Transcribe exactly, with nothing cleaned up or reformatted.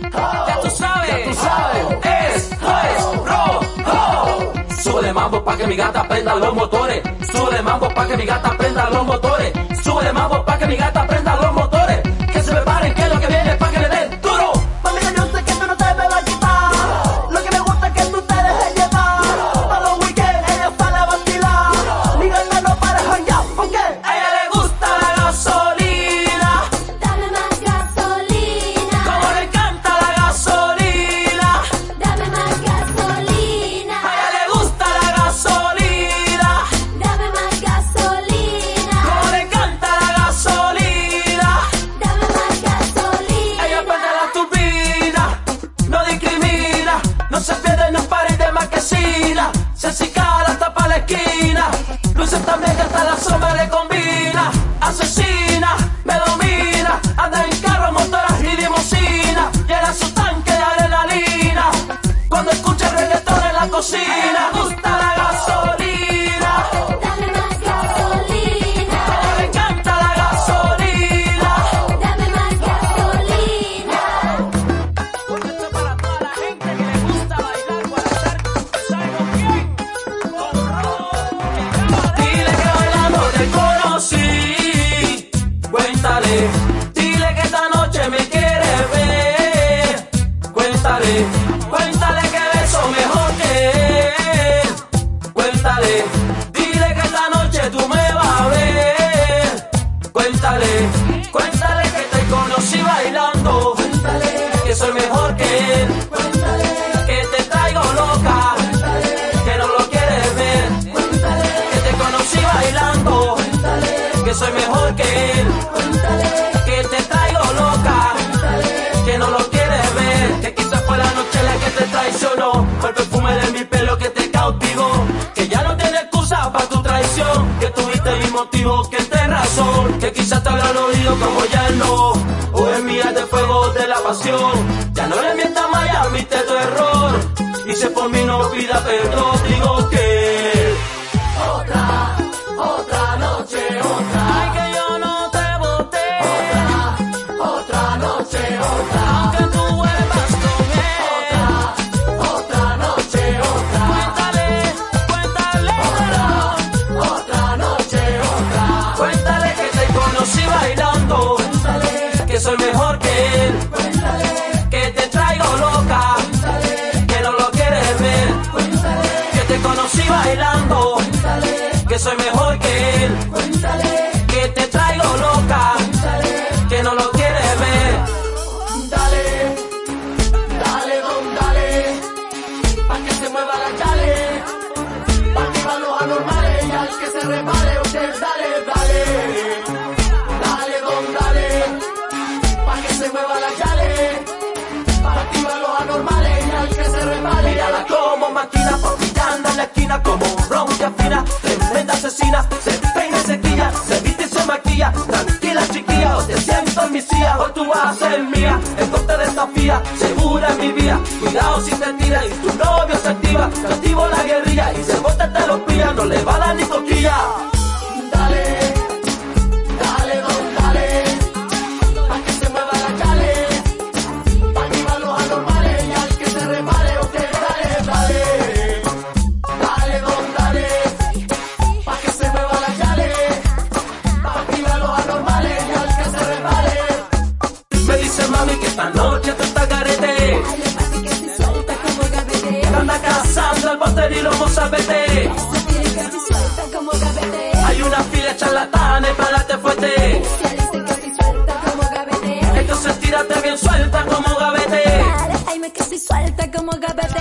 Ya tú sabes, ya tú sabes, es, es, rojo. Súbele mambo pa' que mi gata prenda los motores. Súbele mambo pa' que mi gata prenda los motores. Súbele mambo pa' que mi gata prenda los motores. Que se preparen que lo que viene pa' que le den duro. Mamita, yo sé que tú no te me vas a quitar. Lo que me gusta es que tú te dejes llevar. Para los weekends ella sale a vacilar. Mi gata no para de janguear, ¿por qué? A ella le gusta la gasolina. Dame más gasolina. Como le encanta la gasolina. Dame más gasolina. A ella le gusta la gasolina. Dame más gasolina. Como le encanta la gasolina. Dame más gasolina. Ella prende la turbina, no discrimina, no se pierde en un party de marquesina. Se acicala hasta pa' la esquina, luces también que hasta la sombra le combina. Asesina, me domina, anda en carro, motoras y limusina. Llena su tanque de adrenalina, cuando escucha el reggaetón en la cocina. Le gusta la gasolina, Dame más gasolina. le encanta la gasolina. Dame más gasolina. Esto es para toda la gente que le gusta bailar, guardar, ¿sabe con quién? Con Rojo, que acaba de- Dile que bailando te conocí, cuéntale. Dile que esta noche me quieres ver, cuéntale. Cuéntale que beso mejor que él, cuéntale. Dile que esta noche tú me vas a ver, cuéntale. Cuéntale que te conocí bailando, que soy mejor que él, que te traigo loca, que no lo quieres ver, que te conocí bailando, que soy mejor que él, que te traigo loca, que no lo quieres ver, que quizás fue la noche la que te traicionó, fue el perfume de mi pelo que te cautivó, que ya no tiene excusa para tu traición, que tuviste mi motivo, que te razón, que quizás te habrán oído como ya él no, o es mía de fuego de la pasión, ya no le mientas más y admite tu error, y si por mí no pida perdón, digo que otra, otra noche, otra, ay que yo no te boté, otra, otra noche, otra, aunque tú vuelvas con él, otra, otra noche, otra, cuéntale, cuéntale, otra, otra noche, otra, cuéntale que te conocí bailando, que soy mejor que él, que te traigo loca, que no lo quieres ver, que te conocí bailando, que soy mejor que él, que te traigo loca, que no lo quieres ver. Dale, dale, don, dale, pa' que se mueva la chale, pa' activar los anormales y al que se repare usted, dale, dale, dale, don, dale, pa' que se mueva la chale, pa' activar los anormales y al que se repare. Mírala como máquina, pillando en la esquina como ronca fina, tremenda asesina, se peina y se quilla, se viste y se maquilla, tranquila chiquilla, hoy te siento en mi silla, hoy tú vas a ser mía, esto te desafía, segura en mi vida, cuidado si te tira y tu novio se activa, te activo la guerrilla y se bota te los pilla, no le va a dar ni coquilla. Dale, dale, don, dale, pa' que se mueva la chale, pa' activar los anormales y al que se repare usted, dale, dale, dale, don, dale, pa' que se mueva la chale, pa' activar los anormales y al que se repare. Me dice mami que esta noche tú estás garete, Ay, le pasa que se suelta como gavete. que anda cazando el bote y los mozalbete. Esa tiene que se suelta como gavete. Hay una fila de charlatanes, párate fuerte. Se dice que se suelta como gavete. Entonces tírate bien suelta como gavete. Dale, ay, me que se suelta como gavete.